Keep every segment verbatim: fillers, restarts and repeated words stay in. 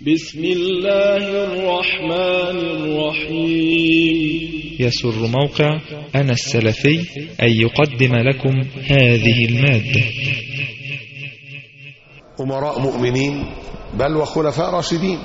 بسم الله الرحمن الرحيم. يسر موقع أنا السلفي أن يقدم لكم هذه المادة. أمراء مؤمنين بل وخلفاء راشدين،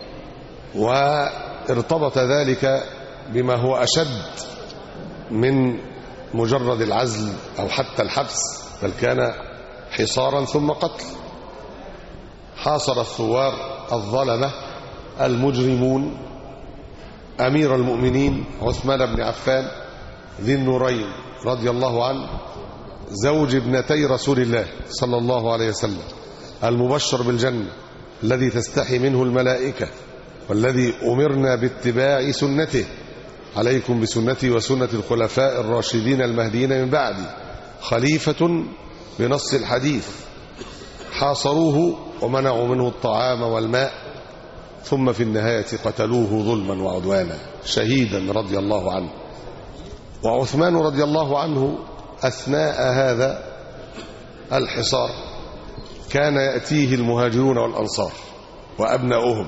وارتبط ذلك بما هو أشد من مجرد العزل أو حتى الحبس، بل كان حصارا ثم قتل. حاصر الثوار الظلمة المجرمون أمير المؤمنين عثمان بن عفان ذي النورين رضي الله عنه، زوج ابنتي رسول الله صلى الله عليه وسلم، المبشر بالجنة، الذي تستحي منه الملائكة، والذي أمرنا باتباع سنته. عليكم بسنتي وسنة الخلفاء الراشدين المهديين من بعدي، خليفة بنص الحديث. حاصروه ومنعوا منه الطعام والماء، ثم في النهاية قتلوه ظلما وعدوانا شهيدا رضي الله عنه. وعثمان رضي الله عنه أثناء هذا الحصار كان يأتيه المهاجرون والأنصار وأبناؤهم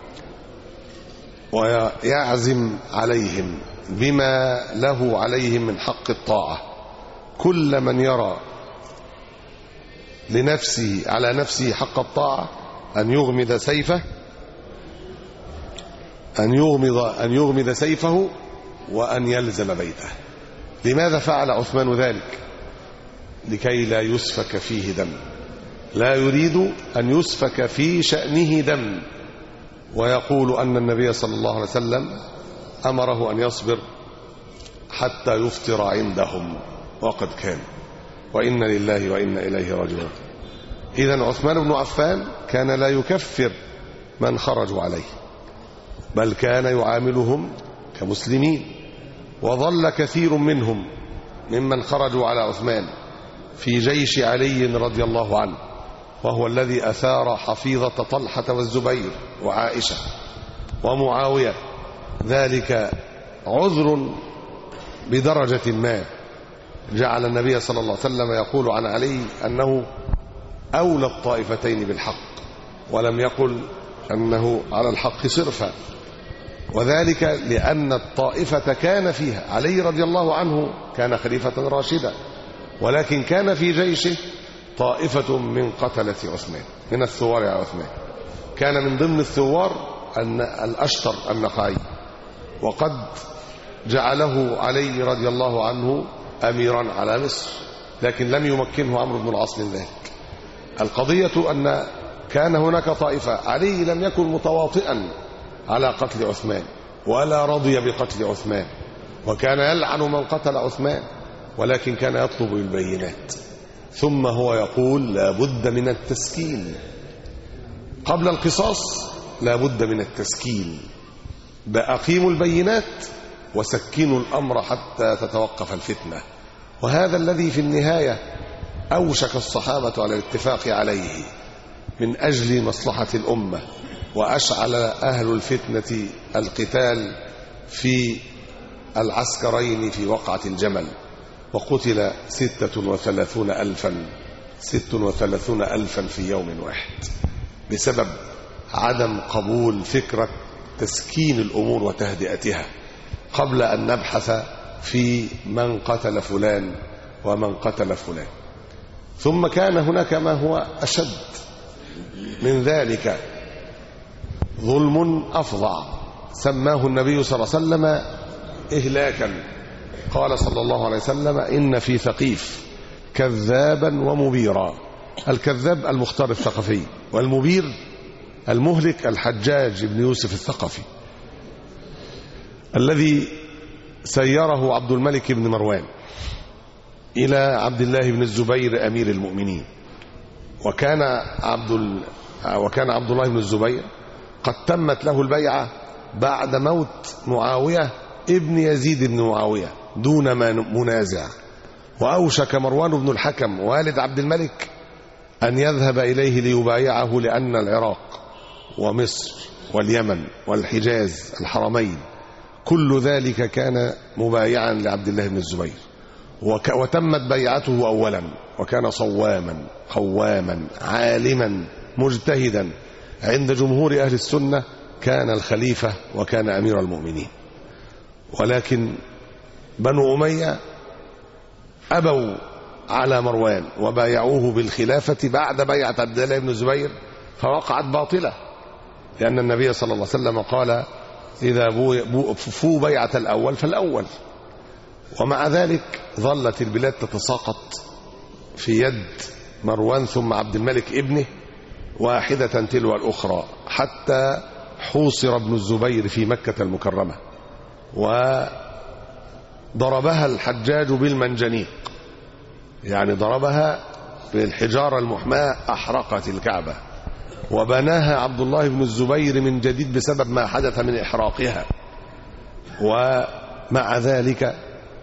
ويعزم عليهم بما له عليهم من حق الطاعة. كل من يرى لنفسه على نفسه حق الطاعة أن يغمد سيفه أن يغمض أن يغمد سيفه وأن يلزم بيته. لماذا فعل عثمان ذلك؟ لكي لا يسفك فيه دم، لا يريد أن يسفك في شأنه دم، ويقول أن النبي صلى الله عليه وسلم أمره أن يصبر حتى يفطر عندهم، وقد كان، وإنا لله وإنا إليه راجعون. إذن عثمان بن عفان كان لا يكفر من خرجوا عليه، بل كان يعاملهم كمسلمين. وظل كثير منهم ممن خرجوا على عثمان في جيش علي رضي الله عنه، وهو الذي أثار حفيظة طلحة والزبير وعائشة ومعاوية. ذلك عذر بدرجة ما جعل النبي صلى الله عليه وسلم يقول عن علي أنه أولى الطائفتين بالحق، ولم يقل أنه على الحق صرفا. وذلك لأن الطائفة كان فيها علي رضي الله عنه، كان خليفة راشدا، ولكن كان في جيشه طائفة من قتلة عثمان، من الثوار على عثمان. كان من ضمن الثوار أن الأشتر النخعي، وقد جعله علي رضي الله عنه أميرا على مصر، لكن لم يمكنه عمرو بن العاص من ذلك. القضية أن كان هناك طائفة، علي لم يكن متواطئا على قتل عثمان ولا رضي بقتل عثمان، وكان يلعن من قتل عثمان، ولكن كان يطلب البينات. ثم هو يقول لا بد من التسكين قبل القصاص، لا بد من التسكين، بأقيموا البينات وسكنوا الأمر حتى تتوقف الفتنة. وهذا الذي في النهاية أوشك الصحابة على الاتفاق عليه من أجل مصلحة الأمة، وأشعل أهل الفتنة القتال في العسكرين في وقعة الجمل، وقتل ستة وثلاثون ألفا ست وثلاثون ألفا في يوم واحد، بسبب عدم قبول فكرة تسكين الأمور وتهدئتها قبل أن نبحث في من قتل فلان ومن قتل فلان. ثم كان هناك ما هو أشد من ذلك، ظلم أفظع سماه النبي صلى الله عليه وسلم إهلاكا. قال صلى الله عليه وسلم إن في ثقيف كذابا ومبيرا. الكذاب المختار الثقفي، والمبير المهلك الحجاج بن يوسف الثقفي، الذي سيره عبد الملك بن مروان إلى عبد الله بن الزبير أمير المؤمنين. وكان عبد ال... وكان عبد الله بن الزبير قد تمت له البيعة بعد موت معاوية ابن يزيد بن معاوية دون منازع، وأوشك مروان بن الحكم والد عبد الملك أن يذهب إليه ليبايعه، لأن العراق ومصر واليمن والحجاز الحرمين كل ذلك كان مبايعا لعبد الله بن الزبير. وتمت بيعته أولا، وكان صواما قواما عالما مجتهدا عند جمهور أهل السنة كان الخليفة وكان أمير المؤمنين، ولكن بنو أمية أبوا على مروان وبايعوه بالخلافة بعد بيعة عبد الله بن الزبير، فوقعت باطلة، لأن النبي صلى الله عليه وسلم قال إذا فو بيعة الأول فالأول. ومع ذلك ظلت البلاد تتساقط في يد مروان ثم عبد الملك ابنه واحدة تلو الأخرى، حتى حوصر ابن الزبير في مكة المكرمة وضربها الحجاج بالمنجنيق، يعني ضربها بالحجارة المحماة، أحرقت الكعبة وبناها عبد الله بن الزبير من جديد بسبب ما حدث من إحراقها. ومع ذلك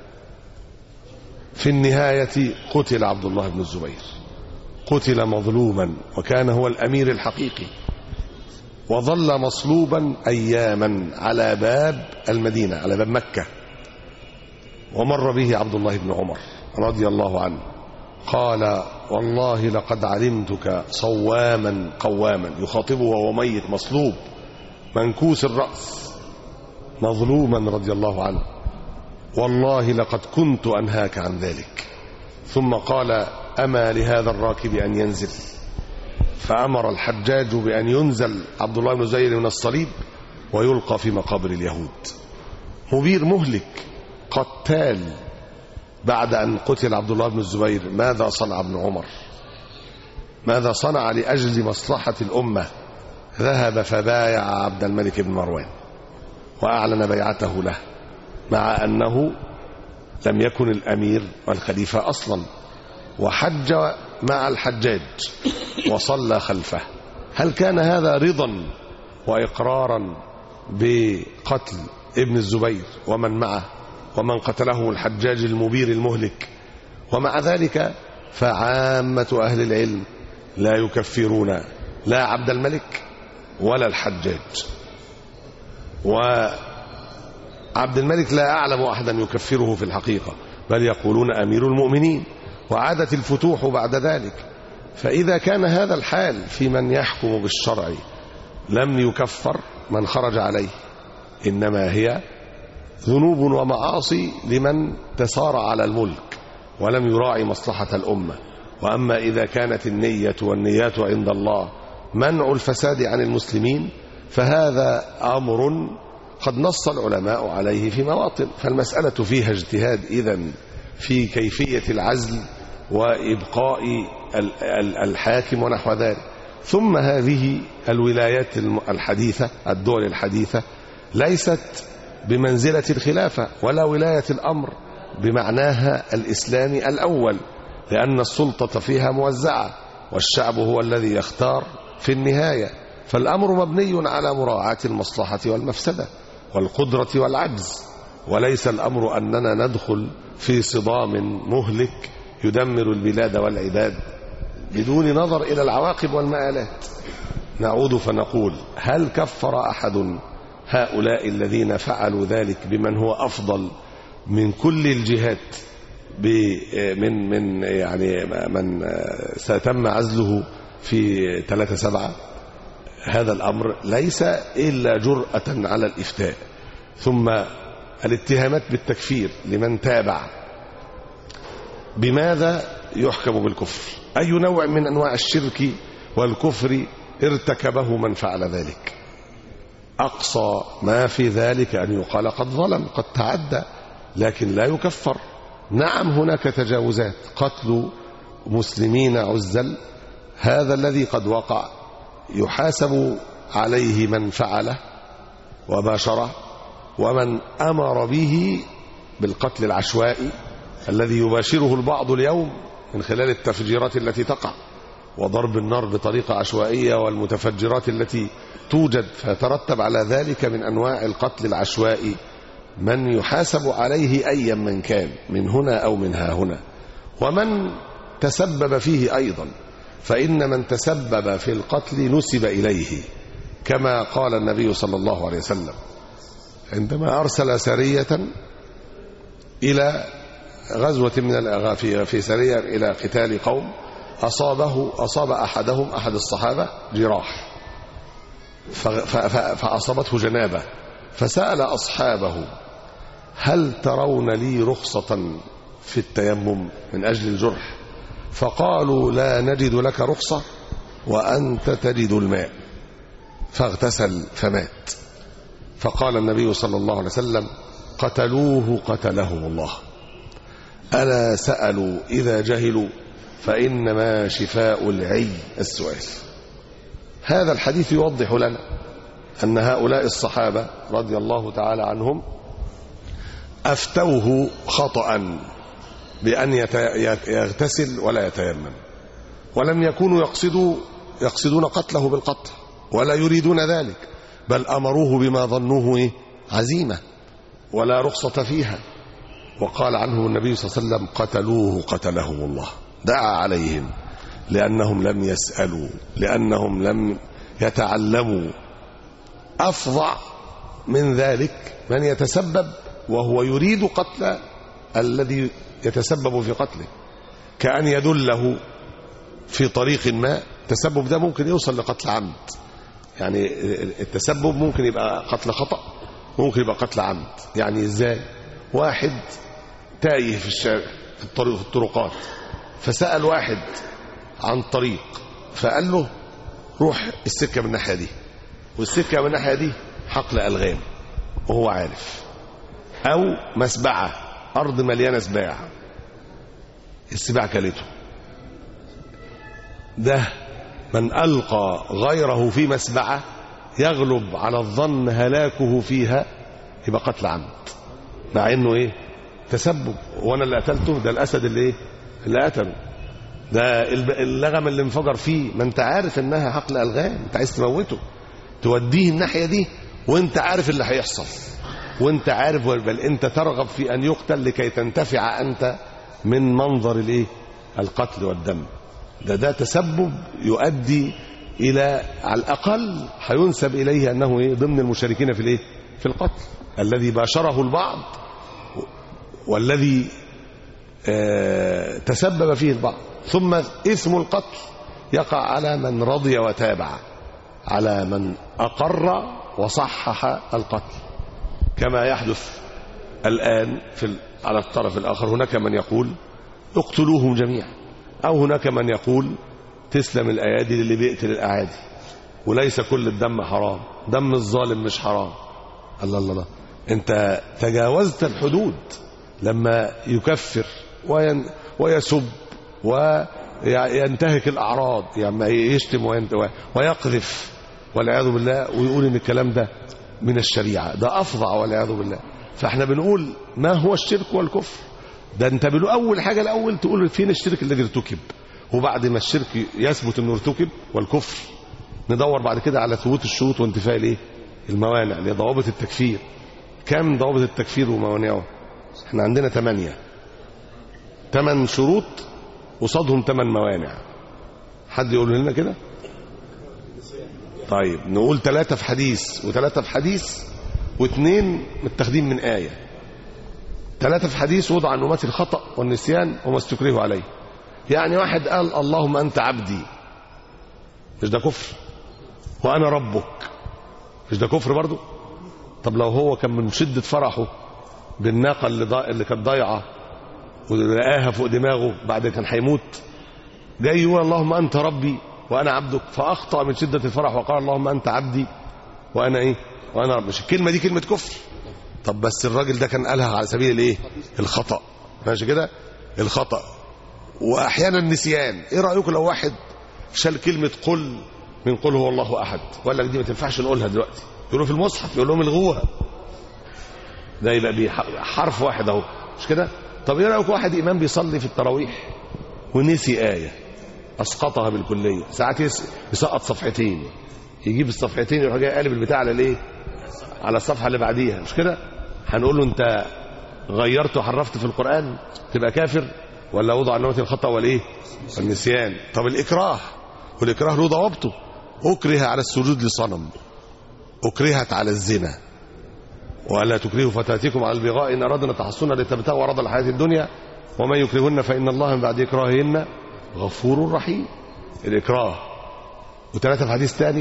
في النهاية قتل عبد الله بن الزبير، قتل مظلوما، وكان هو الأمير الحقيقي، وظل مصلوبا أياما على باب المدينة، على باب مكة. ومر به عبد الله بن عمر رضي الله عنه قال والله لقد علمتك صواما قواما، يخاطبه وهو ميت مصلوب منكوس الرأس مظلوما رضي الله عنه، والله لقد كنت أنهاك عن ذلك. ثم قال أما لهذا الراكب أن ينزل، فأمر الحجاج بأن ينزل عبد الله بن زبير من الصليب ويلقى في مقابر اليهود. مبير مهلك قتال. بعد أن قتل عبد الله بن الزبير ماذا صنع ابن عمر؟ ماذا صنع لأجل مصلحة الأمة؟ ذهب فبايع عبد الملك بن مروان وأعلن بيعته له، مع أنه لم يكن الأمير والخليفة أصلا، وحج مع الحجاج وصلى خلفه. هل كان هذا رضا وإقرارا بقتل ابن الزبير ومن معه ومن قتله الحجاج المبير المهلك؟ ومع ذلك فعامة أهل العلم لا يكفرون لا عبد الملك ولا الحجاج، وعبد الملك لا أعلم أحدا يكفره في الحقيقة، بل يقولون أمير المؤمنين، وعادت الفتوح بعد ذلك. فإذا كان هذا الحال في من يحكم بالشرع لم يكفر من خرج عليه، إنما هي ذنوب ومعاصي لمن تسارع على الملك ولم يراعي مصلحة الأمة. وأما إذا كانت النية والنيات عند الله منع الفساد عن المسلمين، فهذا أمر قد نص العلماء عليه في مواطن، فالمسألة فيها اجتهاد إذن في كيفية العزل وإبقاء الحاكم ونحو ذلك. ثم هذه الولايات الحديثة، الدول الحديثة، ليست بمنزلة الخلافة ولا ولاية الأمر بمعناها الإسلامي الأول، لأن السلطة فيها موزعة والشعب هو الذي يختار في النهاية. فالأمر مبني على مراعاة المصلحة والمفسدة والقدرة والعجز، وليس الأمر أننا ندخل في صدام مهلك يدمر البلاد والعباد بدون نظر إلى العواقب والمآلات. نعود فنقول هل كفر أحد هؤلاء الذين فعلوا ذلك بمن هو أفضل من كل الجهات من من يعني من سيتم عزله في ثلاثة سبعة؟ هذا الأمر ليس إلا جرأة على الإفتاء. ثم الاتهامات بالتكفير لمن تابع، بماذا يحكم بالكفر؟ أي نوع من أنواع الشرك والكفر ارتكبه من فعل ذلك؟ أقصى ما في ذلك أن يقال قد ظلم، قد تعدى، لكن لا يكفر. نعم هناك تجاوزات، قتل مسلمين عزل، هذا الذي قد وقع يحاسب عليه من فعله وباشره، ومن أمر به بالقتل العشوائي الذي يباشره البعض اليوم من خلال التفجيرات التي تقع وضرب النار بطريقة عشوائية والمتفجرات التي توجد، فترتب على ذلك من أنواع القتل العشوائي من يحاسب عليه أيا من كان، من هنا أو من ها هنا. ومن تسبب فيه أيضا، فإن من تسبب في القتل نسب إليه، كما قال النبي صلى الله عليه وسلم عندما أرسل سرية إلى غزوة من الأغافية، في سرية إلى قتال قوم، أصابه أصاب أحدهم أحد الصحابة جراح، فأصابته جنابة، فسأل أصحابه هل ترون لي رخصة في التيمم من أجل الجرح؟ فقالوا لا نجد لك رخصة وأنت تجد الماء، فاغتسل فمات. فقال النبي صلى الله عليه وسلم قتلوه قتلهم الله. ألا سألوا إذا جهلوا فإنما شفاء العي السؤال. هذا الحديث يوضح لنا أن هؤلاء الصحابة رضي الله تعالى عنهم أفتوه خطأ بأن يغتسل ولا يتيمم، ولم يكونوا يقصدوا يقصدون قتله بالقتل ولا يريدون ذلك، بل أمروه بما ظنوه عزيمة ولا رخصة فيها. وقال عنهم النبي صلى الله عليه وسلم قتلوه قتلهم الله، دعا عليهم لأنهم لم يسألوا، لأنهم لم يتعلموا. أفظع من ذلك من يتسبب وهو يريد قتل الذي يتسبب في قتله، كأن يدله في طريق ما. التسبب ده ممكن يوصل لقتل عمد، يعني التسبب ممكن يبقى قتل خطأ، ممكن يبقى قتل عمد. يعني ازاي؟ واحد تايه في الشارع في الطريق في الطرقات، فسأل واحد عن طريق، فقال له روح السكة من الناحية دي، والسكة من الناحية دي حقل ألغام وهو عارف، أو مسبعة أرض مليانة سباع، السباع كلته. ده من ألقى غيره في مسبعة يغلب على الظن هلاكه فيها، يبقى قتل عمد، مع انه ايه؟ تسبب. وانا اللي قتلته؟ ده الاسد اللي ايه؟ اللي قتله. ده اللغم اللي انفجر فيه، ما انت عارف انها حقل الغام، انت عايز تموته، توديه الناحيه دي وانت عارف اللي هيحصل، وانت عارف، بل انت ترغب في ان يقتل لكي تنتفع انت من منظر الايه؟ القتل والدم. ده ده تسبب يؤدي الى على الاقل هينسب اليه انه ايه؟ ضمن المشاركين في الايه؟ في القتل الذي باشره البعض والذي آه تسبب فيه البعض. ثم إثم القتل يقع على من رضي وتابع، على من أقر وصحح القتل، كما يحدث الآن في على الطرف الآخر. هناك من يقول اقتلوهم جميعا، أو هناك من يقول تسلم الأيادي اللي بيقتل الأعادي، وليس كل الدم حرام، دم الظالم مش حرام. الله الله الله، انت تجاوزت الحدود لما يكفر ويسب وينتهك الأعراض، يعني يشتم ويقذف والعياذ بالله، ويقول ان الكلام ده من الشريعة. ده أفظع والعياذ بالله. فاحنا بنقول ما هو الشرك والكفر؟ ده انت بنقول أول حاجة الأول تقول فين الشرك الذي ارتكب، وبعد ما الشرك يثبت انه ارتكب والكفر ندور بعد كده على ثبوت الشروط وانتفاء الايه؟ الموانع، اللي ضوابط التكفير. كم ضوابط التكفير وموانعه؟ احنا عندنا ثمانية، ثمان شروط وصادهم ثمان موانع. حد يقول لنا كده؟ طيب نقول ثلاثة في حديث وثلاثة في حديث واثنين متاخدين من آية. ثلاثة في حديث وضع عن أمتي الخطأ والنسيان وما استكرهوا عليه. يعني واحد قال اللهم أنت عبدي، مش ده كفر؟ وأنا ربك، مش ده كفر برضو؟ طب لو هو كان من شدة فرحه بالناقة اللي, ضا... اللي كانت ضايعة ولقاها فوق دماغه بعد كان هيموت، جاي يقول اللهم أنت ربي وأنا عبدك، فأخطأ من شدة الفرح وقال اللهم أنت عبدي وأنا إيه؟ وأنا رب. مش الكلمة دي كلمة كفر؟ طب بس الراجل ده كان قالها على سبيل الإيه؟ الخطأ، ماشي كده؟ الخطأ. وأحيانا النسيان. إيه رأيكم لو واحد شال كلمة قل من قل هو الله أحد وقال لك دي ما تنفعش نقولها دلوقتي، يقولوا في المصحف، يقول لهم الغوها، ده يبقى بيه حرف واحد اهو، مش كده؟ طب ايه رايك واحد امام بيصلي في التراويح ونسي ايه اسقطها بالكليه، ساعات يسقط صفحتين، يجيب الصفحتين يروح جاي قالب البتاع على الايه؟ على الصفحه اللي بعديها، مش كده؟ هنقول له انت غيرت وحرفت في القران، تبقى كافر؟ ولا وضع عن أمتي الخطأ والايه؟ والنسيان. طب الاكراه، والاكراه له ضوابطه. اكره على السجود لصنم، اكرهت على الزنا، ولا تكرهوا فتاتكم على البغاء ان اردنا تحصنا لتبتغوا عرض الحياه الدنيا ومن يكرهن فان الله من بعد اكراههن غفور رحيم. الاكراه. وثلاثه في حديث ثاني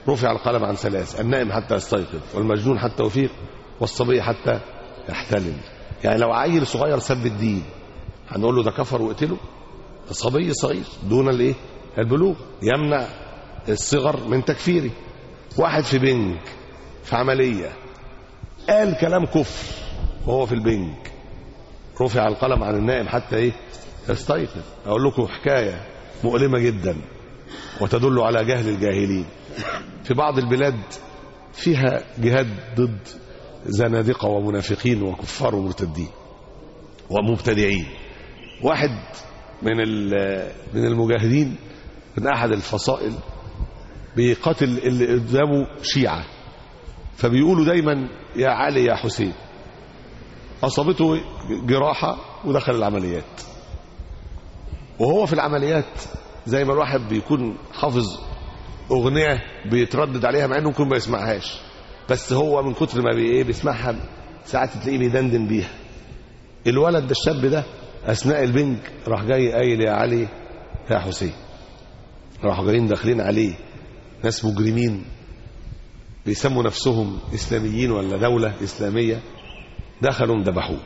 رفع القلم عن ثلاث: النائم حتى يستيقظ، والمجنون حتى يفيق، والصبي حتى يحتلم. يعني لو عيل صغير سب الدين هنقول له ده كفر واقتله؟ صبي صغير دون الايه البلوغ يمنع الصغر من تكفيره. واحد في بنك في عمليه قال كلام كفر وهو في البنك، رفع القلم عن النائم حتى ايه يستيقظ. اقول لكم حكايه مؤلمه جدا وتدل على جهل الجاهلين. في بعض البلاد فيها جهاد ضد زنادقه ومنافقين وكفار ومرتدين ومبتدعين. واحد من من المجاهدين من احد الفصائل بيقاتل اللي قدامه شيعه، فبيقولوا دايما يا علي يا حسين. اصابته جراحه ودخل العمليات، وهو في العمليات زي ما الواحد بيكون حافظ اغنيه بيتردد عليها مع انه ممكن ما يسمعهاش، بس هو من كتر ما بي ايه بيسمعها ساعات تلاقيه بيدندن بيها. الولد ده الشاب ده اثناء البنك راح جاي قايل يا علي يا حسين. راحوا جايين داخلين عليه ناس مجرمين بيسموا نفسهم اسلاميين ولا دوله اسلاميه، دخلوا ذبحوه.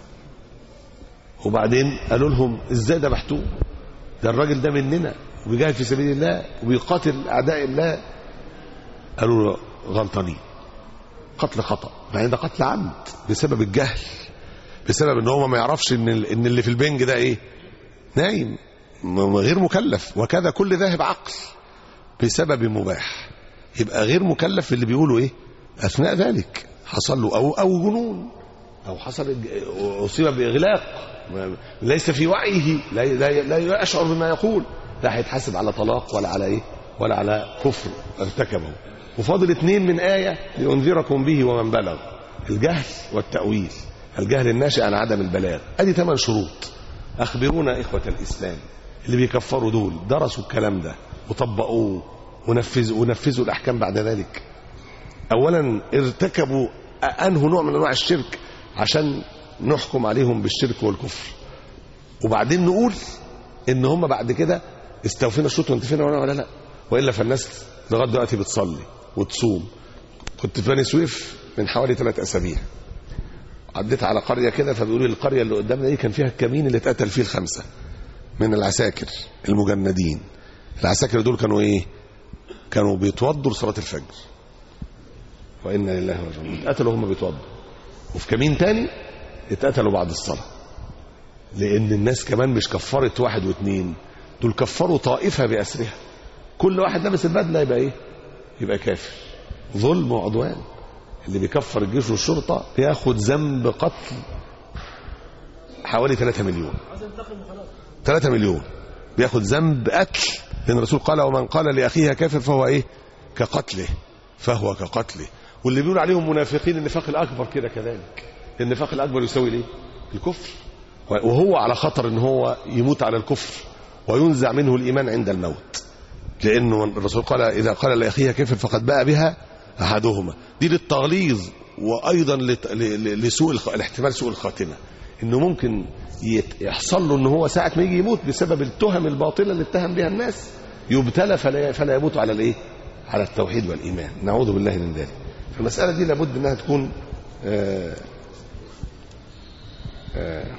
وبعدين قالوا لهم ازاي ذبحتوه؟ ده الراجل ده مننا وبيجاهد في سبيل الله وبيقاتل اعداء الله. قالوا له غلطانين، قتل خطا، يعني ده قتل عمد بسبب الجهل، بسبب ان هو ما يعرفش ان ان اللي في البنج ده ايه نايم غير مكلف، وكذا كل ذاهب عقل بسبب مباح يبقى غير مكلف. اللي بيقولوا ايه اثناء ذلك حصل له او او جنون او حصل اصيب باغلاق ليس في وعيه، لا, لا, لا يشعر بما يقول، لا هيتحاسب على طلاق ولا على ايه ولا على كفر ارتكبه. وفاضل اثنين من آية لأنذركم به ومن بلغ: الجهل والتأويل. الجهل الناشئ عن عدم البلاغ. ادي ثمان شروط. اخبرونا اخوة الاسلام اللي بيكفروا دول درسوا الكلام ده وطبقوه ونفذوا ونفذوا الاحكام بعد ذلك. اولا ارتكبوا انه نوع من انواع الشرك عشان نحكم عليهم بالشرك والكفر، وبعدين نقول ان هم بعد كده استوفينا الشروط وانتفينا ولا لا، والا فالناس لغايه دلوقتي بتصلي وتصوم. كنت في بني سويف من حوالي ثلاث اسابيع، عديت على قريه كده، فبيقولوا لي القريه اللي قدامنا دي كان فيها الكمين اللي اتقتل فيه الخمسه من العساكر المجندين. العساكر دول كانوا ايه؟ كانوا بيتوضوا لصلاه الفجر، وانا لله وراجعون. اتقتلوا هم بيتوضوا، وفي كمين تاني اتقتلوا بعد الصلاه، لان الناس كمان مش كفرت واحد واثنين، دول كفروا طائفه باسرها. كل واحد لابس البدله يبقى ايه؟ يبقى كافر. ظلم وعدوان. اللي بيكفر الجيش والشرطه بياخد ذنب قتل حوالي ثلاثة مليون. ثلاثة مليون بياخد ذنب قتل، لان الرسول قال: ومن قال لاخيه كافر فهو ايه؟ كقتله، فهو كقتله. واللي بيقول عليهم منافقين النفاق الاكبر كده كذلك. النفاق الاكبر يساوي الايه؟ الكفر، وهو على خطر ان هو يموت على الكفر وينزع منه الايمان عند الموت، لانه الرسول قال: اذا قال لاخيه كافر فقد باء بها احدهما. دي للتغليظ، وايضا لسوء الاحتمال سوء الخاتمه، انه ممكن يحصل له ان هو ساعه ما يجي يموت بسبب التهم الباطله اللي اتهم بها الناس يبتلى فلا, فلا يموت على الايه؟ على التوحيد والايمان. نعوذ بالله من ذلك. فالمساله دي لابد انها تكون آآ آآ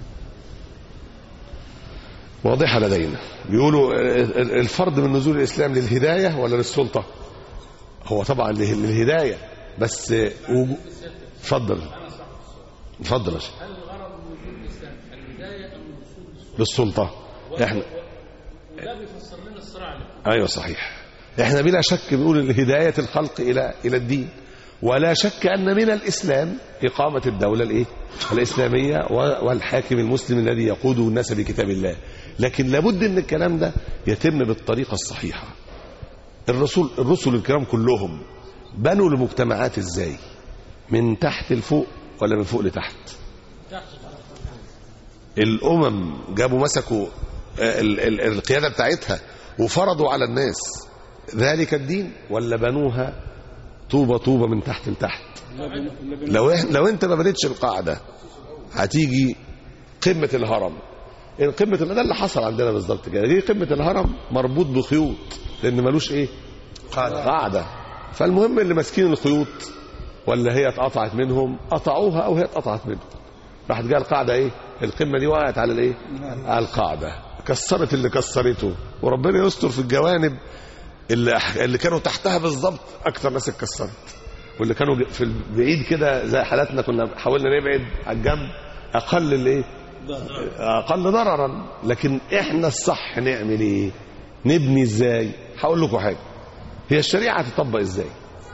واضحه لدينا. بيقولوا الفرض من نزول الاسلام للهدايه ولا للسلطه؟ هو طبعا للهدايه، بس اتفضل اتفضل. هل الغرض من وجود الاسلام الهدايه ام الوصول للسلطه؟ احنا ده بيفسر لنا الصراع. ايوه صحيح. احنا بلا شك بنقول هدايه الخلق الى الى الدين، ولا شك ان من الاسلام اقامه الدوله الايه؟ الاسلاميه والحاكم المسلم الذي يقود الناس بكتاب الله. لكن لابد ان الكلام ده يتم بالطريقه الصحيحه. الرسول الرسل الكرام كلهم بنوا المجتمعات ازاي؟ من تحت لفوق ولا من فوق لتحت؟ الامم جابوا مسكوا ال ال القياده بتاعتها وفرضوا على الناس ذلك الدين، ولا بنوها طوبه طوبه من تحت لتحت؟ لو لو انت ما بنيتش القاعده هتيجي قمه الهرم. قمه ده اللي حصل عندنا بالظبط كده. دي قمه الهرم مربوط بخيوط، لان ملوش ايه؟ قاعدة, قاعدة. فالمهم اللي ماسكين الخيوط ولا هي اتقطعت منهم قطعوها او هي اتقطعت منهم، راحت جايه القاعده ايه، القمه دي وقعت على الايه، على القاعده، كسرت اللي كسرته. وربنا يستر في الجوانب اللي اللي كانوا تحتها بالظبط اكثر ناس اتكسرت، واللي كانوا في البعيد كده زي حالاتنا كنا حاولنا نبعد على الجنب اقل الايه، اقل ضررا. لكن احنا الصح نعمل ايه؟ نبني ازاي؟ هقول لكم حاجه، هي الشريعه هتطبق ازاي؟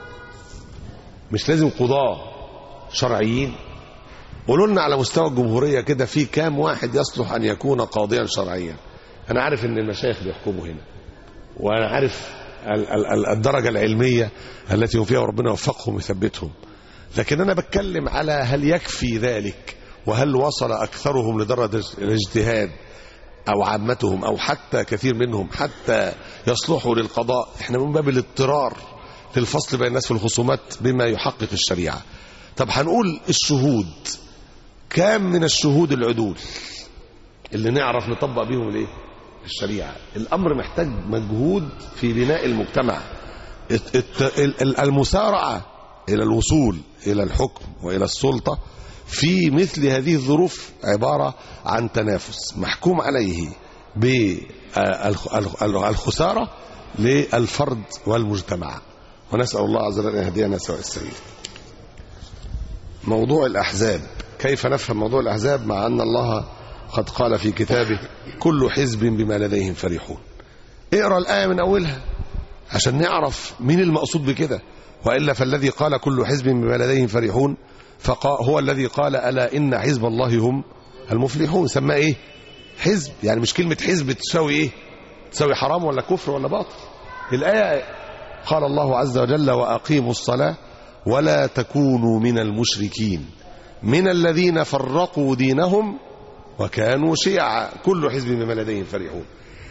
مش لازم قضاة شرعيين؟ قولوا لنا على مستوى الجمهورية كده في كام واحد يصلح أن يكون قاضيا شرعيا؟ أنا عارف أن المشايخ بيحكموا هنا، وأنا عارف الدرجة العلمية التي هم فيها وربنا يوفقهم ويثبتهم، لكن أنا بتكلم على هل يكفي ذلك، وهل وصل أكثرهم لدرجة الاجتهاد أو عامتهم أو حتى كثير منهم حتى يصلحوا للقضاء. إحنا من باب الاضطرار للفصل بين الناس في الخصومات بما يحقق الشريعة. طب هنقول الشهود، كام من الشهود العدول اللي نعرف نطبق بيهم الايه، الشريعة؟ الأمر محتاج مجهود في بناء المجتمع. المسارعة إلى الوصول إلى الحكم وإلى السلطة في مثل هذه الظروف عبارة عن تنافس محكوم عليه بالخسارة للفرد والمجتمع، ونسأل الله عز وجل أن يهدينا سواء السبيل. موضوع الأحزاب، كيف نفهم موضوع الأحزاب مع أن الله قد قال في كتابه كل حزب بما لديهم فرحون؟ اقرأ الآية من أولها عشان نعرف مين المقصود بكده، وإلا فالذي قال كل حزب بما لديهم فرحون هو الذي قال ألا إن حزب الله هم المفلحون. سماه إيه؟ حزب. يعني مش كلمة حزب تساوي إيه؟ تساوي حرام ولا كفر ولا باطل. الآية قال الله عز وجل وأقيموا الصلاة ولا تكونوا من المشركين من الذين فرقوا دينهم وكانوا شيعا كل حزب بما لديهم فرحون.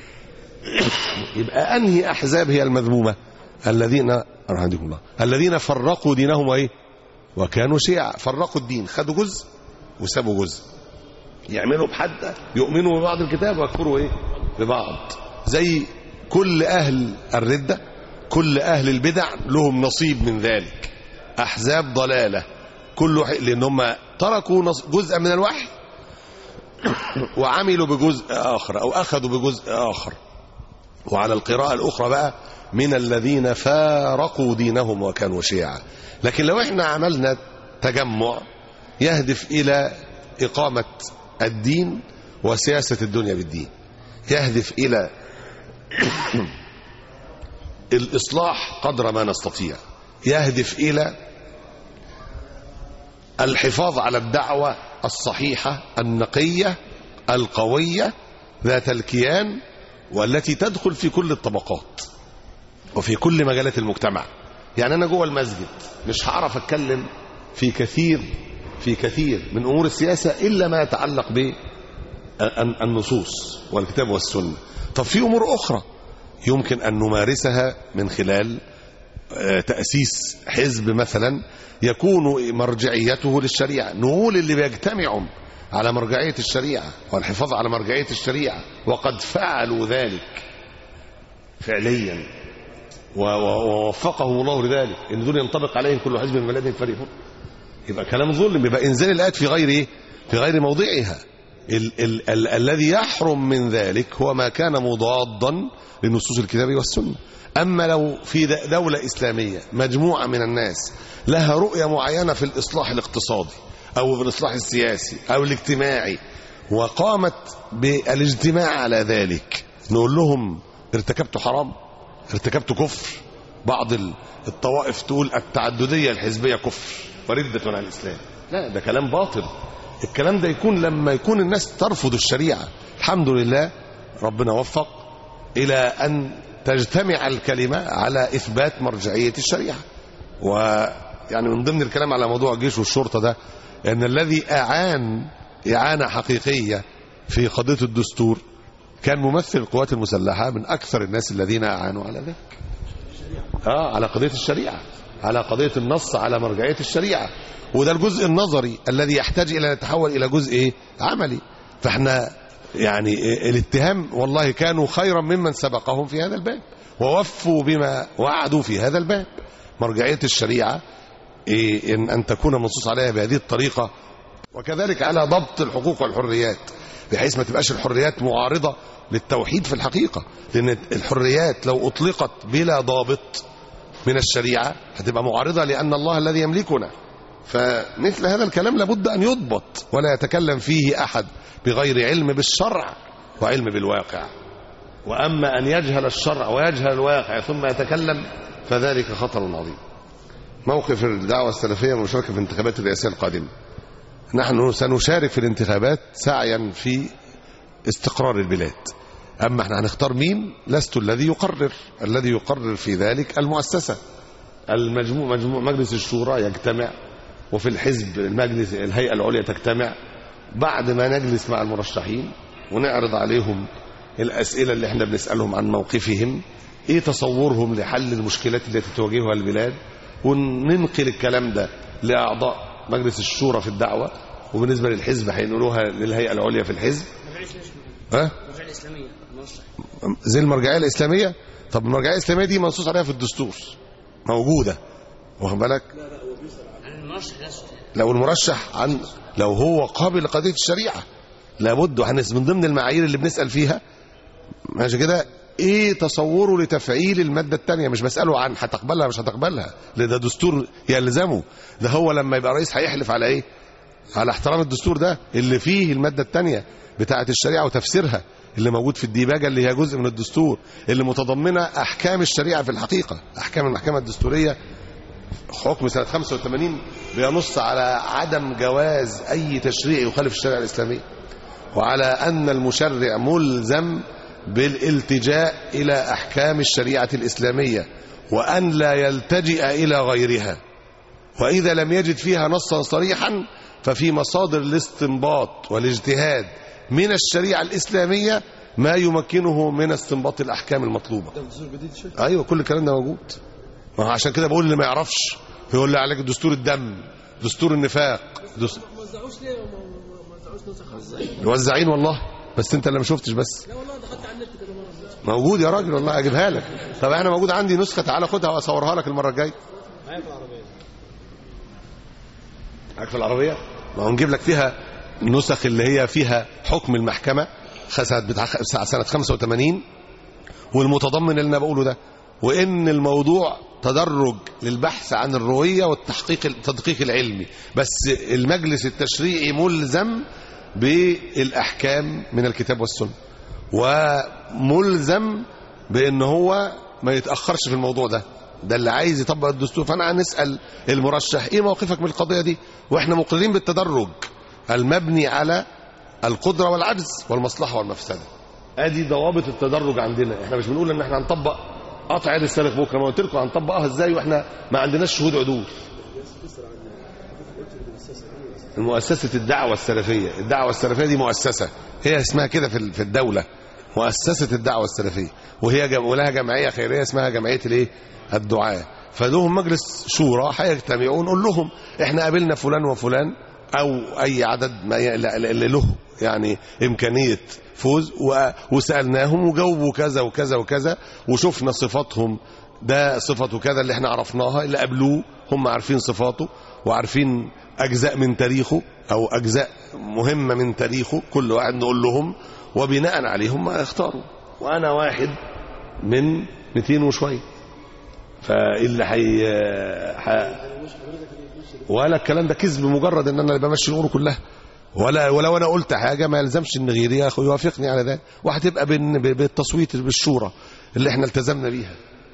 يبقى أنهي أحزاب هي المذمومة؟ الذين الله الذين فرقوا دينهم وإيه؟ وكانوا شيعا. فرقوا الدين، خدوا جزء وسابوا جزء، يعملوا بحد يؤمنوا ببعض الكتاب ويكفروا إيه؟ ببعض. زي كل أهل الردة، كل أهل البدع لهم نصيب من ذلك، أحزاب ضلالة كل ح... لأن هم تركوا جزء من الوحي وعملوا بجزء آخر أو أخذوا بجزء آخر. وعلى القراءة الأخرى بقى من الذين فارقوا دينهم وكانوا شيعا. لكن لو احنا عملنا تجمع يهدف إلى إقامة الدين وسياسة الدنيا بالدين، يهدف إلى الإصلاح قدر ما نستطيع، يهدف إلى الحفاظ على الدعوة الصحيحة النقية القوية ذات الكيان، والتي تدخل في كل الطبقات وفي كل مجالات المجتمع. يعني أنا جوه المسجد مش هعرف أتكلم في كثير في كثير من أمور السياسة إلا ما يتعلق بالنصوص والكتاب والسنة. طب في أمور أخرى يمكن أن نمارسها من خلال تأسيس حزب مثلا يكون مرجعيته للشريعة، نقول اللي بيجتمعوا على مرجعية الشريعة والحفاظ على مرجعية الشريعة وقد فعلوا ذلك فعليا ووفقهم الله لذلك، ان دول ينطبق عليهم كل حزب من بلدهم فرحون، يبقى كلام ظلم، يبقى انزال الآيات في غير ايه؟ في غير موضعها. ال ال ال الذي يحرم من ذلك هو ما كان مضادا لنصوص الكتاب والسنة. أما لو في دولة إسلامية مجموعة من الناس لها رؤية معينة في الإصلاح الاقتصادي أو في الإصلاح السياسي أو الاجتماعي وقامت بالاجتماع على ذلك، نقول لهم ارتكبتوا حرام، ارتكبتوا كفر. بعض الطوائف تقول التعددية الحزبية كفر وردة عن الإسلام. لا، ده كلام باطل. الكلام ده يكون لما يكون الناس ترفض الشريعة. الحمد لله ربنا وفق إلى أن تجتمع الكلمة على إثبات مرجعية الشريعة. ويعني من ضمن الكلام على موضوع الجيش والشرطة ده أن الذي أعان إعانة حقيقية في قضية الدستور كان ممثل القوات المسلحة من أكثر الناس الذين أعانوا على ذلك، آه على قضية الشريعة، على قضية النص على مرجعية الشريعة. وده الجزء النظري الذي يحتاج إلى يتحول إلى جزء إيه؟ عملي. فإحنا يعني الاتهام والله كانوا خيرا ممن سبقهم في هذا الباب، ووفوا بما وعدوا في هذا الباب. مرجعية الشريعة إيه؟ إن, أن تكون منصوص عليها بهذه الطريقة، وكذلك على ضبط الحقوق والحريات بحيث ما تبقاش الحريات معارضة للتوحيد في الحقيقة، لأن الحريات لو أطلقت بلا ضابط من الشريعة هتبقى معارضة لأن الله الذي يملكنا. فمثل هذا الكلام لابد أن يضبط ولا يتكلم فيه أحد بغير علم بالشرع وعلم بالواقع. وأما أن يجهل الشرع ويجهل الواقع ثم يتكلم فذلك خطر عظيم. موقف الدعوة السلفية والمشاركة في الانتخابات الرئاسية القادمة. نحن سنشارك في الانتخابات سعيا في استقرار البلاد. أما احنا هنختار مين لست الذي يقرر، الذي يقرر في ذلك المؤسسة. المجموع مجموع مجلس الشورى يجتمع، وفي الحزب المجلس الهيئة العليا تجتمع، بعد ما نجلس مع المرشحين ونعرض عليهم الأسئلة اللي احنا بنسألهم عن موقفهم، ايه تصورهم لحل المشكلات التي تواجهها البلاد، وننقل الكلام ده لأعضاء مجلس الشورى في الدعوة، وبالنسبة للحزب هينقلوها للهيئة العليا في الحزب. ها؟ المرجعية الإسلامية زي المرجعية الإسلامية. طب المرجعية الإسلامية دي منصوص عليها في الدستور، موجودة، واخد بالك؟ لو المرشح عن لو هو قابل لقضية الشريعة لابد هنس من ضمن المعايير اللي بنسأل فيها ماشي كده ايه تصوره لتفعيل المادة الثانية. مش بسأله عن هتقبلها مش هتقبلها، لأن ده دستور يلزمه. ده هو لما يبقى رئيس هيحلف على ايه؟ على احترام الدستور ده اللي فيه المادة الثانية بتاعة الشريعة وتفسيرها اللي موجود في الديباجة اللي هي جزء من الدستور اللي متضمنة أحكام الشريعة في الحقيقة. أحكام المحكمة الدستورية حكم سنة خمسة وثمانين بينص على عدم جواز أي تشريع يخالف الشريعة الإسلامية، وعلى أن المشرع ملزم بالالتجاء إلى أحكام الشريعة الإسلامية وأن لا يلتجئ إلى غيرها، وإذا لم يجد فيها نصا صريحا ففي مصادر الاستنباط والاجتهاد من الشريعة الإسلامية ما يمكنه من استنباط الأحكام المطلوبة. أيوة كل الكلام ده موجود. عشان كده بقول اللي ما يعرفش يقول لي عليك دستور الدم، دستور النفاق. دستور... ما وزعوش ليه؟ ما وزعوش نسخ موزعين والله، بس انت اللي ما شفتش بس. لا والله دخلت على النت كده مره. موجود يا راجل والله اجيبها لك. طب انا موجود عندي نسخه، تعالى خدها واصورها لك المره الجايه. معاك في العربيه. معاك في العربيه؟ ما هو نجيب لك فيها النسخ اللي هي فيها حكم المحكمه سنه خمسة وثمانين والمتضمن اللي انا بقوله ده، وان الموضوع تدرج للبحث عن الروية والتحقيق التدقيق العلمي، بس المجلس التشريعي ملزم بالأحكام من الكتاب والسنة، وملزم بأن هو ما يتأخرش في الموضوع ده. ده اللي عايز يطبق الدستور. فأنا هنسأل المرشح ايه موقفك من القضية دي، واحنا مقررين بالتدرج المبني على القدرة والعجز والمصلحة والمفسدة. ادي ضوابط التدرج عندنا. احنا مش بنقول ان احنا هنطبق قطع يد السلف بكره، ما قلت لكم هنطبقها ازاي واحنا ما عندناش شهود عدول. المؤسسة الدعوة السلفية، الدعوة السلفية دي مؤسسة هي اسمها كده في الدولة، مؤسسة الدعوة السلفية، وهي جم... ولها جمعية خيرية اسمها جمعية الايه؟ الدعاة. فلهم مجلس شورى هيجتمعوا ونقول لهم احنا قابلنا فلان وفلان او اي عدد ما اللي له يعني امكانية فوز، وسألناهم وجاوبوا كذا وكذا وكذا، وشفنا صفاتهم، ده صفته كذا اللي احنا عرفناها، اللي قبلوه هم عارفين صفاته وعارفين أجزاء من تاريخه أو أجزاء مهمة من تاريخه، كل واحد نقول لهم وبناء عليهم ما اختاروا. وأنا واحد من مئتين وشوية، فاللي حي... ح... ولا الكلام ده كذب مجرد ان انا اللي بمشي الامور كلها، ولا ولو انا قلت حاجه ما يلزمش ان غيري يا اخي يوافقني على ذلك، وهتبقى بالتصويت بالشورى اللي احنا التزمنا بيها.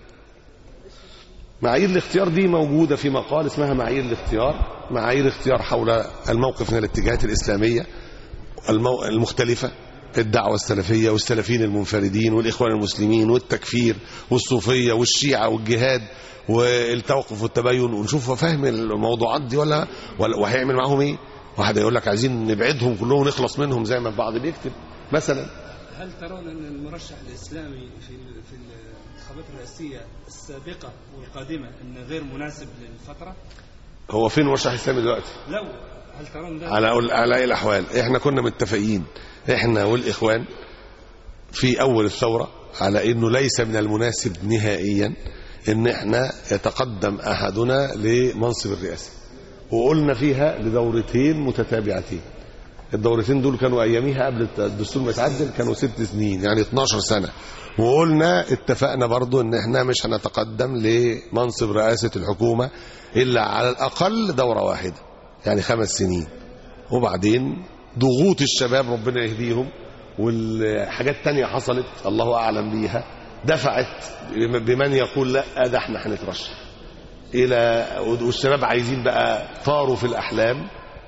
معايير الاختيار دي موجوده في مقال اسمها معايير الاختيار، معايير اختيار حول الموقف من الاتجاهات الاسلاميه المو... المختلفه، الدعوه السلفيه والسلفيين المنفردين والاخوان المسلمين والتكفير والصوفيه والشيعه والجهاد والتوقف والتبين، ونشوف فهم الموضوعات دي ولا وهيعمل معاهم ايه. واحد يقول لك عايزين نبعدهم كلهم ونخلص منهم زي ما البعض بيكتب مثلا. هل ترون ان المرشح الاسلامي في في الانتخابات الرئاسيه السابقه والقادمه ان غير مناسب للفتره؟ هو فين المرشح الاسلامي دلوقتي؟ لو هل ترون ده على على اي الاحوال احنا كنا متفقين احنا والاخوان في اول الثوره على انه ليس من المناسب نهائيا ان احنا يتقدم احدنا لمنصب الرئاسة، وقلنا فيها لدورتين متتابعتين. الدورتين دول كانوا اياميها قبل الدستور ما يتعدل كانوا ست سنين يعني اتناشر سنة، وقلنا اتفقنا برضو ان احنا مش هنتقدم لمنصب رئاسة الحكومة الا على الاقل دورة واحدة يعني خمس سنين. وبعدين ضغوط الشباب ربنا يهديهم والحاجات تانية حصلت الله اعلم بيها دفعت بمن يقول لا ده احنا هنترشح الى، والشباب عايزين بقى طاروا في الاحلام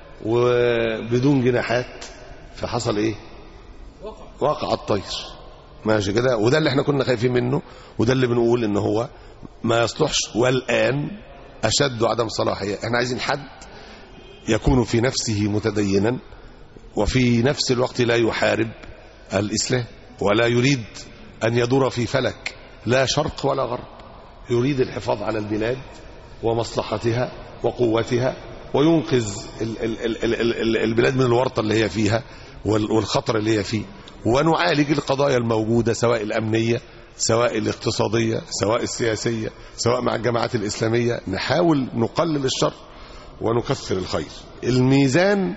وبدون جناحات، فحصل ايه؟ وقع الطير ماشي كده. وده اللي احنا كنا خايفين منه، وده اللي بنقول ان هو ما يصلحش، والان اشد عدم صلاحيه. احنا عايزين حد يكون في نفسه متدينا وفي نفس الوقت لا يحارب الاسلام ولا يريد ان يدور في فلك لا شرق ولا غرب، يريد الحفاظ على البلاد ومصلحتها وقوتها وينقذ ال ال ال ال ال البلاد من الورطة اللي هي فيها والخطر اللي هي فيه، ونعالج القضايا الموجودة سواء الأمنية سواء الاقتصادية سواء السياسية سواء مع الجماعات الإسلامية، نحاول نقلل الشر ونكثر الخير. الميزان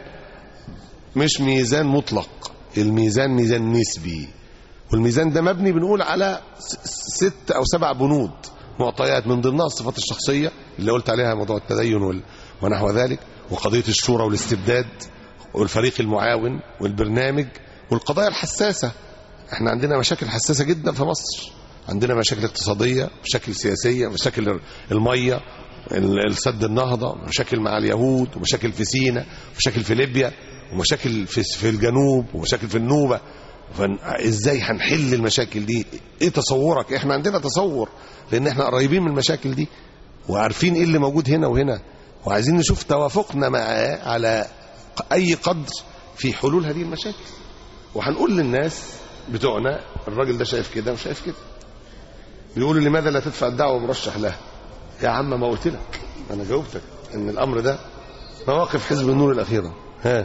مش ميزان مطلق، الميزان ميزان نسبي، والميزان ده مبني بنقول على ست أو سبع بنود معطيات، من ضمنها الصفات الشخصية اللي قلت عليها موضوع التدين ونحو ذلك، وقضية الشورى والاستبداد والفريق المعاون والبرنامج والقضايا الحساسة. احنا عندنا مشاكل حساسة جدا في مصر، عندنا مشاكل اقتصادية، مشاكل سياسية، مشاكل المية، السد النهضة، مشاكل مع اليهود، ومشاكل في سيناء، ومشاكل في ليبيا، ومشاكل في في الجنوب، ومشاكل في النوبة. ازاي هنحل المشاكل دي؟ ايه تصورك؟ احنا عندنا تصور لان احنا قريبين من المشاكل دي وعارفين ايه اللي موجود هنا وهنا، وعايزين نشوف توافقنا معاه على اي قدر في حلول هذه المشاكل. وهنقول للناس بتوعنا الراجل ده شايف كده وشايف كده. بيقولوا لماذا لا تدفع الدعوة مرشح له؟ يا عم ما قلت لك، انا جاوبتك ان الامر ده مواقف حزب النور الاخيره. ها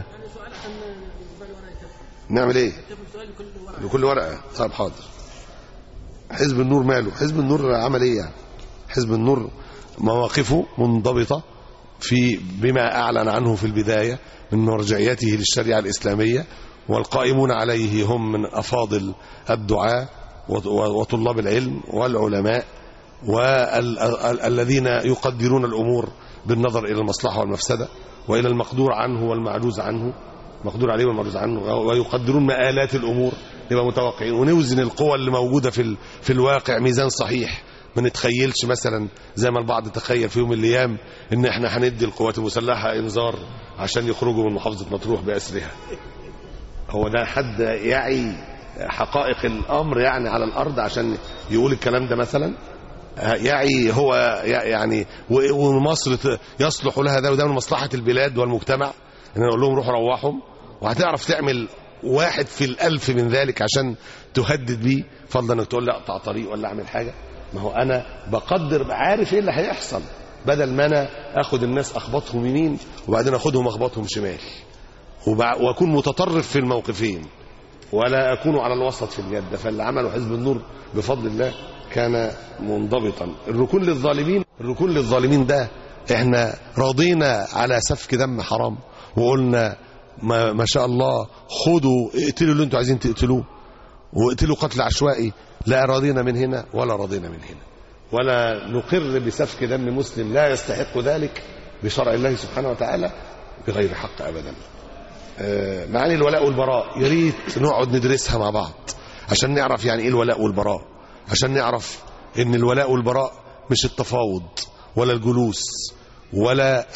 نعمل ايه؟ لكل ورقه. طيب حاضر. حزب النور ماله؟ حزب النور عمل ايه يعني؟ حزب النور مواقفه منضبطه في بما اعلن عنه في البدايه من مرجعيته للشريعه الاسلاميه، والقائمون عليه هم من افاضل الدعاة وطلاب العلم والعلماء والذين يقدرون الامور بالنظر الى المصلحه والمفسده والى المقدور عنه والمعجوز عنه، مقدور عليه والمعجوز عنه، ويقدرون مآلات الامور. نبقى متوقعين ونوزن القوى اللي موجوده في في الواقع ميزان صحيح، ما نتخيلش مثلا زي ما البعض تخيل في يوم من الايام ان احنا هندي القوات المسلحه انذار عشان يخرجوا من محافظه مطروح باسرها. هو ده حد يعي حقائق الامر يعني على الارض عشان يقول الكلام ده مثلا؟ يعي هو يعني ومصر يصلح لها ده وده من مصلحه البلاد والمجتمع ان نقول لهم روحوا روحهم، وهتعرف تعمل واحد في الالف من ذلك عشان تهدد بيه، فضلا انك تقول لا اقطع طريق ولا اعمل حاجه. ما هو انا بقدر عارف ايه اللي هيحصل، بدل ما انا اخد الناس اخبطهم يمين وبعدين اخدهم اخبطهم شمال، واكون متطرف في الموقفين ولا اكون على الوسط في الجده. فاللي عمله حزب النور بفضل الله كان منضبطا. الركون للظالمين، الركون للظالمين ده احنا راضينا على سفك دم حرام وقلنا ما, ما شاء الله خدوا اقتلوا اللي انتوا عايزين تقتلوه واقتلوا قتل عشوائي، لا راضينا من هنا ولا راضينا من هنا، ولا نقر بسفك دم مسلم لا يستحق ذلك بشرع الله سبحانه وتعالى بغير حق ابدا. معاني الولاء والبراء يا ريت نقعد ندرسها مع بعض عشان نعرف يعني ايه الولاء والبراء، عشان نعرف ان الولاء والبراء مش التفاوض ولا الجلوس ولا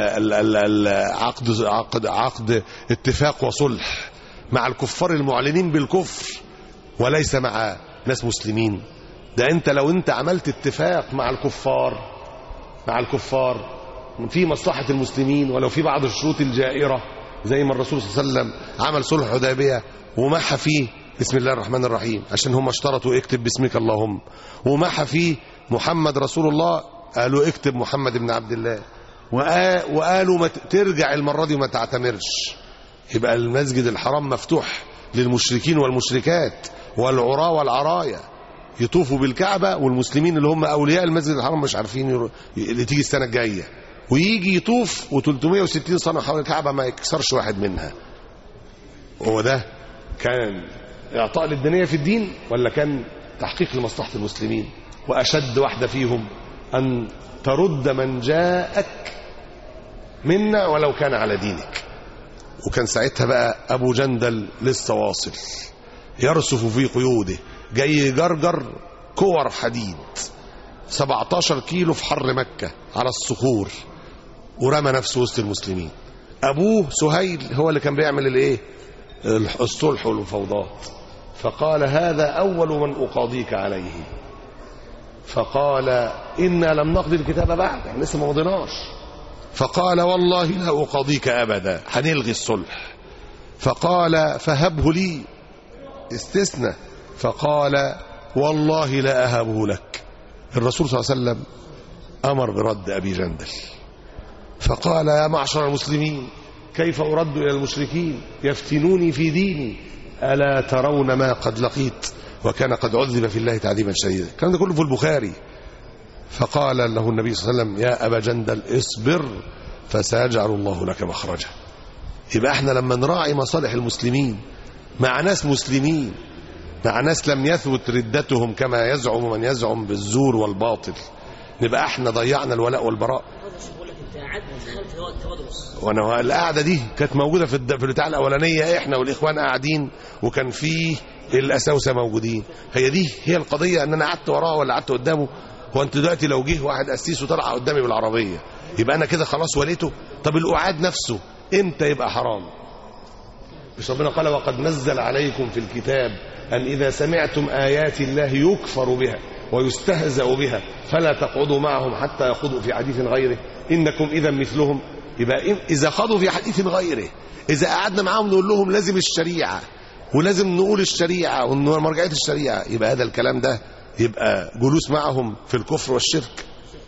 العقد عقد عقد اتفاق وصلح مع الكفار المعلنين بالكفر وليس مع ناس مسلمين. ده انت لو انت عملت اتفاق مع الكفار مع الكفار في مصلحة المسلمين ولو في بعض الشروط الجائرة، زي ما الرسول صلى الله عليه وسلم عمل صلح حديبية ومحى فيه بسم الله الرحمن الرحيم عشان هم اشترطوا اكتب باسمك اللهم، ومحى فيه محمد رسول الله قالوا اكتب محمد بن عبد الله، وقالوا ما ترجع المرة دي وما تعتمرش. يبقى المسجد الحرام مفتوح للمشركين والمشركات والعراة والعرايا يطوفوا بالكعبة والمسلمين اللي هم أولياء المسجد الحرام مش عارفين يرو... اللي تيجي السنة الجاية، ويجي يطوف و360 صنم حول الكعبة ما يكسرش واحد منها. هو ده كان إعطاء للدنيا في الدين ولا كان تحقيق لمصلحة المسلمين؟ وأشد واحدة فيهم أن ترد من جاءك منا ولو كان على دينك. وكان ساعتها بقى أبو جندل لسه واصل يرسف في قيوده، جاي يجرجر كور حديد سبعتاشر كيلو في حر مكة على الصخور، ورمى نفسه وسط المسلمين. أبوه سهيل هو اللي كان بيعمل الايه الصلح والمفاوضات، فقال هذا أول من أقاضيك عليه. فقال إنا لم نقضي الكتاب بعد، احنا لسه ما مضيناش. فقال والله لا أقاضيك أبدا، هنلغي الصلح. فقال فهبه لي، استثنى. فقال والله لا أهبه لك. الرسول صلى الله عليه وسلم أمر برد أبي جندل، فقال يا معشر المسلمين كيف أرد إلى المشركين يفتنوني في ديني، ألا ترون ما قد لقيت؟ وكان قد عذب في الله تعذيبا شديدا. الكلام ده كله في البخاري. فقال له النبي صلى الله عليه وسلم يا أبا جندل اصبر فسيجعل الله لك مخرجا. يبقى احنا لما نراعي مصالح المسلمين مع ناس مسلمين، مع ناس لم يثبت ردتهم كما يزعم من يزعم بالزور والباطل، نبقى احنا ضيعنا الولاء والبراء. وانا القعده دي كانت موجوده في في البتاع الاولانيه، احنا والاخوان قاعدين وكان فيه الاساوسه موجودين. هي دي هي القضيه، ان انا قعدت وراه ولا قعدت قدامه؟ هو انت دلوقتي لو جه واحد قسيس وطلع قدامي بالعربيه يبقى انا كده خلاص وليته؟ طب القعاد نفسه امتى يبقى حرام؟ مش ربنا قال وقد نزل عليكم في الكتاب أن إذا سمعتم آيات الله يكفر بها ويستهزأ بها فلا تقعدوا معهم حتى يخوضوا في حديث غيره إنكم إذا مثلهم. يبقى إذا خاضوا في حديث غيره، إذا قعدنا معهم نقول لهم لازم الشريعة ولازم نقول الشريعة ومرجعية الشريعة، يبقى هذا الكلام ده يبقى جلوس معهم في الكفر والشرك.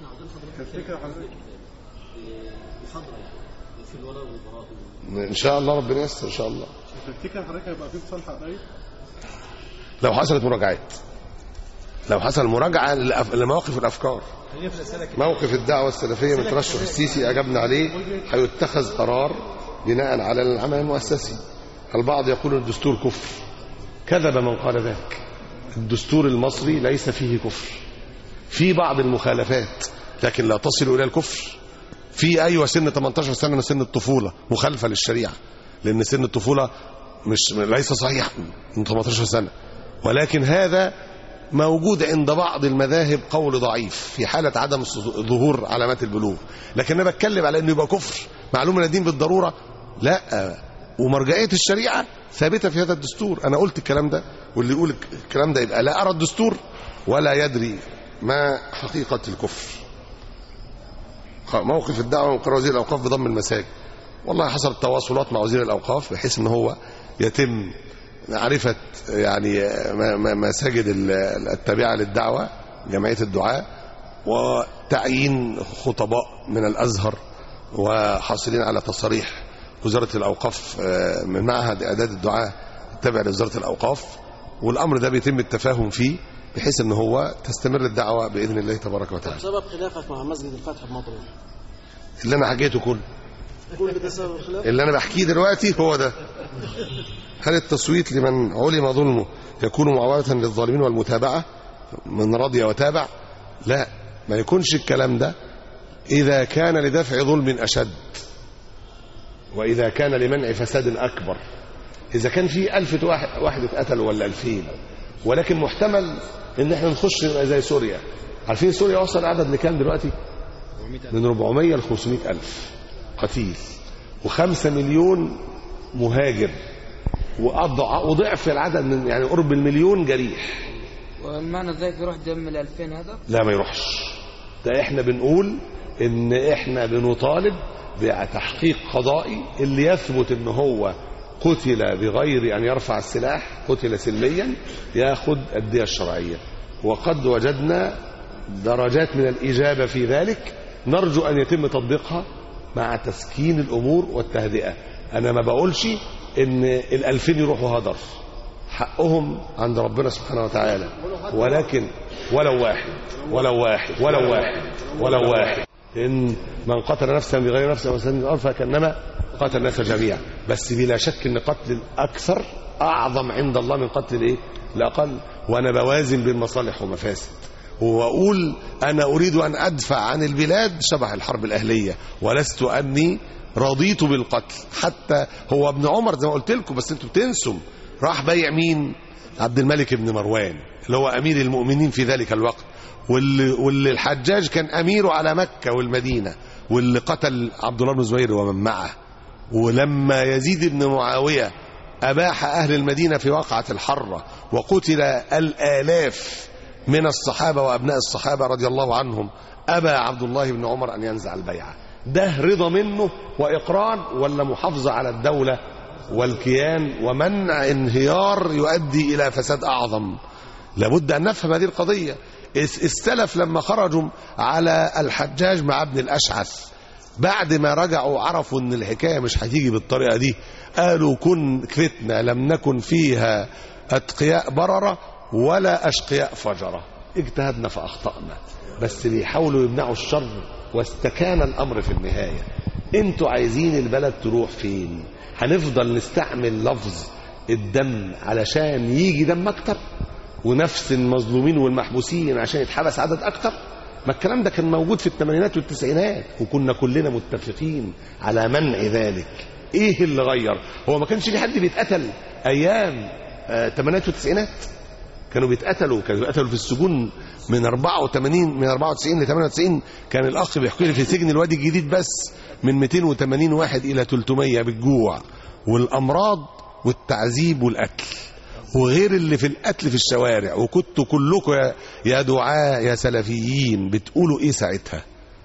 إن شاء الله ربنا يستر إن شاء الله. تفتكر حضرتك هيبقى في صلح قريب؟ لو حصلت مراجعات، لو حصل مراجعة لمواقف الأفكار. موقف الدعوة السلفية من ترشح السيسي أجبنا عليه، هيتخذ قرار بناء على العمل المؤسسي. البعض يقول الدستور كفر، كذب من قال ذلك. الدستور المصري ليس فيه كفر، في بعض المخالفات لكن لا تصل إلى الكفر. في أيوة سن ثمانية عشر سنة من سن الطفولة مخالفة للشريعة، لأن سن الطفولة مش ليس صحيح من ثمانية عشر سنة، ولكن هذا موجود عند بعض المذاهب قول ضعيف في حالة عدم ظهور علامات البلوغ. لكن أنا بتكلم على أنه يبقى كفر معلوم من الدين بالضرورة، لا. ومرجعية الشريعة ثابتة في هذا الدستور. أنا قلت الكلام ده، واللي يقول الكلام ده يبقى لا أرى الدستور ولا يدري ما حقيقة الكفر. موقف الدعوة من وزير الأوقاف بضم المساجد، والله حصلت تواصلات مع وزير الأوقاف بحيث ان هو يتم معرفة يعني مساجد التابعة للدعوة جمعية الدعاء، وتعيين خطباء من الأزهر، وحاصلين على تصريح وزارة الأوقاف من معهد إعداد الدعاء التابع لوزارة الأوقاف. والأمر ده بيتم التفاهم فيه بحيث ان هو تستمر الدعوة بإذن الله تبارك وتعالى. سبب خلافك مع مسجد الفتح بمطروح اللي انا حكيته كله، اللي انا بحكيه دلوقتي هو ده. هل التصويت لمن علم ظلمه يكون معاونة للظالمين والمتابعة من رضي وتابع؟ لا، ما يكونش الكلام ده إذا كان لدفع ظلم أشد، وإذا كان لمنع فساد أكبر. إذا كان في ألف واحد اتقتل ولا ألفين، ولكن محتمل إن احنا نخش زي سوريا. عارفين سوريا وصل عدد لكام دلوقتي؟ من أربعمائة ل خمسمائة ألف قتيل، وخمسة مليون مهاجر، وضعف العدد من يعني قرب المليون جريح. ومعنى ذلك يروح دم الألفين هذا؟ لا ما يروحش. ده احنا بنقول ان احنا بنطالب بتحقيق قضائي اللي يثبت ان هو قتل بغير ان يرفع السلاح، قتل سلميا، ياخد الدية الشرعية. وقد وجدنا درجات من الإجابة في ذلك، نرجو أن يتم تطبيقها مع تسكين الأمور والتهدئة. أنا ما بقولش إن الألفين يروحوا هدر، حقهم عند ربنا سبحانه وتعالى، ولكن ولو واحد ولو واحد ولو واحد ولو واحد إن من قتل نفسا بغير نفس أو فساد فكأنما قتل الناس جميعا. بس بلا شك ان قتل الأكثر أعظم عند الله من قتل الإيه؟ الأقل. وأنا بوازن بين مصالح ومفاسد، وأقول أنا أريد أن أدفع عن البلاد شبح الحرب الأهلية، ولست أني رضيت بالقتل. حتى هو ابن عمر زي ما قلت لكم، بس انتوا بتنسوا، راح بيع مين؟ عبد الملك بن مروان اللي هو أمير المؤمنين في ذلك الوقت، واللي, واللي الحجاج كان أميره على مكة والمدينة، واللي قتل عبد الله بن زبير ومن معه. ولما يزيد بن معاوية أباح أهل المدينة في وقعة الحرة وقتل الآلاف من الصحابة وأبناء الصحابة رضي الله عنهم، أبى عبد الله بن عمر أن ينزع البيعة. ده رضا منه وإقرار، ولا محافظة على الدولة والكيان ومنع انهيار يؤدي إلى فساد أعظم؟ لابد أن نفهم هذه القضية. السلف لما خرجوا على الحجاج مع ابن الأشعث بعد ما رجعوا عرفوا أن الحكاية مش هتيجي بالطريقة دي، قالوا كن فتنة لم نكن فيها أتقياء بررة ولا أشقياء فجرة، اجتهدنا فأخطأنا، بس بيحاولوا يمنعوا الشر، واستكان الأمر في النهاية. انتوا عايزين البلد تروح فين؟ هنفضل نستعمل لفظ الدم علشان يجي دم أكتر، ونفس المظلومين والمحبوسين عشان يتحبس عدد أكتر؟ ما الكلام ده كان موجود في الثمانينات والتسعينات، وكنا كلنا متفقين على منع ذلك. ايه اللي غير؟ هو ما كانش في حد بيتقتل ايام الثمانينات والتسعينات؟ كانوا بيتقتلوا كانوا بيتقتلوا في السجون من أربعة وثمانين من أربعة وتسعين ل ثمانية وتسعين. كان الاخ بيحكي لي في سجن الوادي الجديد بس من مئتين وثمانين واحد الى ثلاثمية بالجوع والامراض والتعذيب والقتل، وغير اللي في القتل في الشوارع. وكنتوا كلكم يا دعاء يا سلفيين بتقولوا ايه ساعتها؟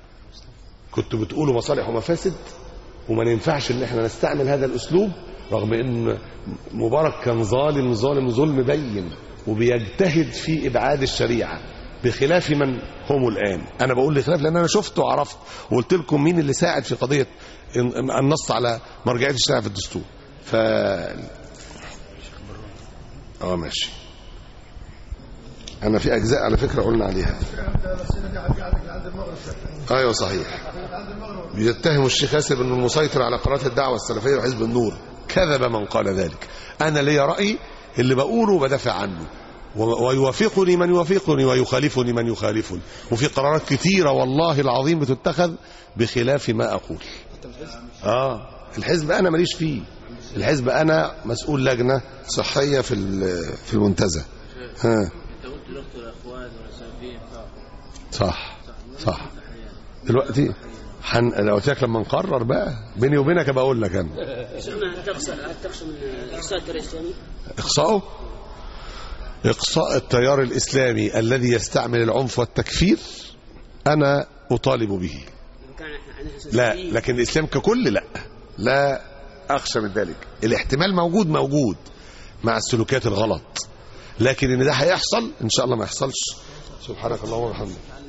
كنتوا بتقولوا مصالح ومفاسد، وما ينفعش ان احنا نستعمل هذا الاسلوب، رغم ان مبارك كان ظالم ظالم ظلم بين وبيجتهد في ابعاد الشريعه بخلاف من هم الان. انا بقول لخلاف لان انا شفت وعرفت، وقلت لكم مين اللي ساعد في قضيه النص على مرجعيه الشريعه في الدستور. ف اه ماشي. انا في اجزاء على فكره قلنا عليها. ايوه صحيح. بيتهم الشيخ ياسر انه المسيطر على قناه الدعوه السلفيه وحزب النور. كذب من قال ذلك. انا لي رايي اللي بقوله بدافع عنه، ويوافقني من يوافقني ويخالفني من يخالفني، وفي قرارات كثيره والله العظيم بتتخذ بخلاف ما اقول. اه الحزب انا ماليش فيه. الحزب انا مسؤول لجنه صحيه في في المنتزه. ها انت قلت الاخت والاخوان والسلفيين صح صح. دلوقتي حن... لو قلت لك لما نقرر بقى بيني وبينك بقول لك انا هتخشى من اقصاء التيار الاسلامي؟ اقصاؤه؟ اقصاء التيار الاسلامي الذي يستعمل العنف والتكفير انا اطالب به. لا لكن الاسلام ككل لا لا اخشى من ذلك. الاحتمال موجود موجود مع السلوكيات الغلط، لكن ان ده هيحصل ان شاء الله ما يحصلش. سبحانك اللهم وبحمدك.